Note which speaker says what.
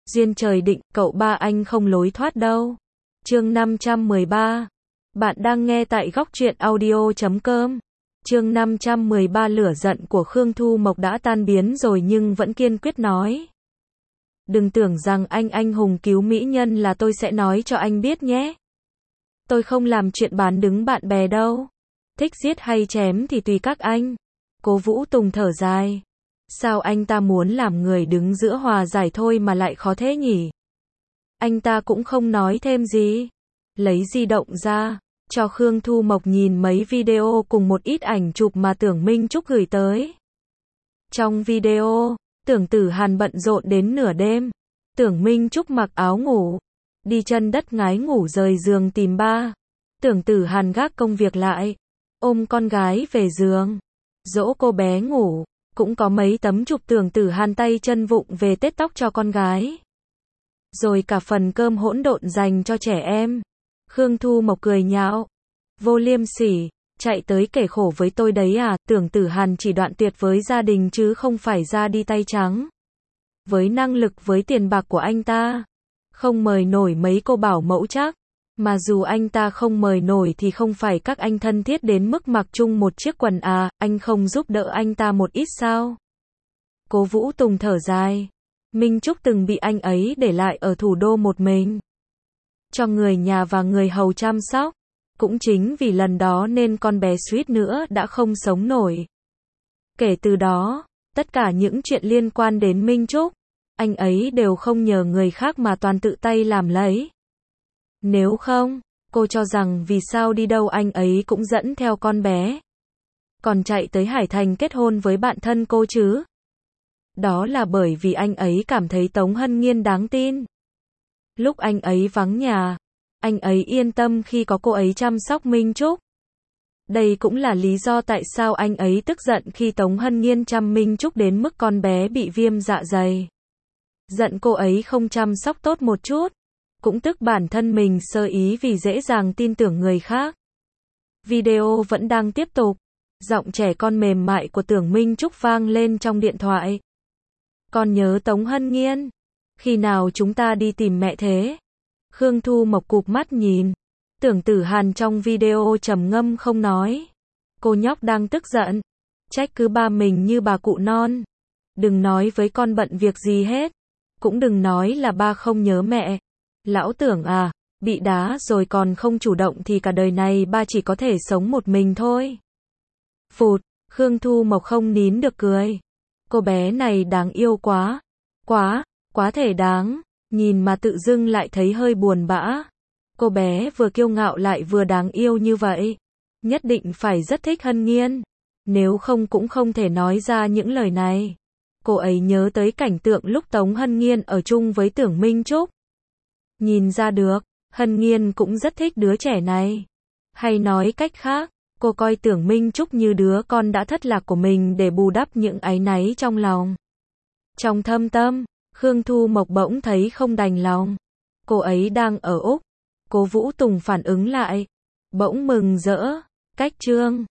Speaker 1: Duyên trời định, cậu ba anh không lối thoát đâu. Chương 513. Bạn đang nghe tại góc truyện audio.com. Chương 513. Lửa giận của Khương Thu Mộc đã tan biến rồi nhưng vẫn kiên quyết nói. Đừng tưởng rằng anh hùng cứu mỹ nhân là tôi sẽ nói cho anh biết nhé. Tôi không làm chuyện bán đứng bạn bè đâu. Thích giết hay chém thì tùy các anh. Cố Vũ Tùng thở dài. Sao anh ta muốn làm người đứng giữa hòa giải thôi mà lại khó thế nhỉ? Anh ta cũng không nói thêm gì. Lấy di động ra, cho Khương Thu Mộc nhìn mấy video cùng một ít ảnh chụp mà Tưởng Minh Trúc gửi tới. Trong video, Tưởng Tử Hàn bận rộn đến nửa đêm. Tưởng Minh Trúc mặc áo ngủ, đi chân đất ngái ngủ rời giường tìm ba. Tưởng Tử Hàn gác công việc lại, ôm con gái về giường, dỗ cô bé ngủ. Cũng có mấy tấm chụp Tưởng Tử Hàn tay chân vụng về tết tóc cho con gái. Rồi cả phần cơm hỗn độn dành cho trẻ em. Khương Thu Mộc cười nhạo. Vô liêm sỉ, chạy tới kể khổ với tôi đấy à? Tưởng Tử Hàn chỉ đoạn tuyệt với gia đình chứ không phải ra đi tay trắng. Với năng lực với tiền bạc của anh ta, không mời nổi mấy cô bảo mẫu chắc. Mà dù anh ta không mời nổi thì không phải các anh thân thiết đến mức mặc chung một chiếc quần à, anh không giúp đỡ anh ta một ít sao? Cố Vũ Tùng thở dài. Minh Trúc từng bị anh ấy để lại ở thủ đô một mình, cho người nhà và người hầu chăm sóc. Cũng chính vì lần đó nên con bé suýt nữa đã không sống nổi. Kể từ đó, tất cả những chuyện liên quan đến Minh Trúc, anh ấy đều không nhờ người khác mà toàn tự tay làm lấy. Nếu không, cô cho rằng vì sao đi đâu anh ấy cũng dẫn theo con bé. Còn chạy tới Hải Thành kết hôn với bạn thân cô chứ? Đó là bởi vì anh ấy cảm thấy Tống Hân Nghiên đáng tin. Lúc anh ấy vắng nhà, anh ấy yên tâm khi có cô ấy chăm sóc Minh Trúc. Đây cũng là lý do tại sao anh ấy tức giận khi Tống Hân Nghiên chăm Minh Trúc đến mức con bé bị viêm dạ dày. Giận cô ấy không chăm sóc tốt một chút. Cũng tức bản thân mình sơ ý vì dễ dàng tin tưởng người khác. Video vẫn đang tiếp tục. Giọng trẻ con mềm mại của Tưởng Minh Trúc vang lên trong điện thoại. Con nhớ Tống Hân Nghiên. Khi nào chúng ta đi tìm mẹ thế? Khương Thu Mộc cụp mắt nhìn. Tưởng Tử Hàn trong video trầm ngâm không nói. Cô nhóc đang tức giận. Trách cứ ba mình như bà cụ non. Đừng nói với con bận việc gì hết. Cũng đừng nói là ba không nhớ mẹ. Lão Tưởng à, bị đá rồi còn không chủ động thì cả đời này ba chỉ có thể sống một mình thôi. Phụt, Khương Thu Mộc không nín được cười. Cô bé này đáng yêu quá. Quá thể đáng. Nhìn mà tự dưng lại thấy hơi buồn bã. Cô bé vừa kiêu ngạo lại vừa đáng yêu như vậy. Nhất định phải rất thích Hân Nghiên. Nếu không cũng không thể nói ra những lời này. Cô ấy nhớ tới cảnh tượng lúc Tống Hân Nghiên ở chung với Tưởng Minh Trúc. Nhìn ra được, Hân Nghiên cũng rất thích đứa trẻ này. Hay nói cách khác, cô coi Tưởng Minh Trúc như đứa con đã thất lạc của mình để bù đắp những áy náy trong lòng. Trong thâm tâm, Khương Thu Mộc bỗng thấy không đành lòng. Cô ấy đang ở Úc. Cố Vũ Tùng phản ứng lại. Bỗng mừng rỡ. Cách chương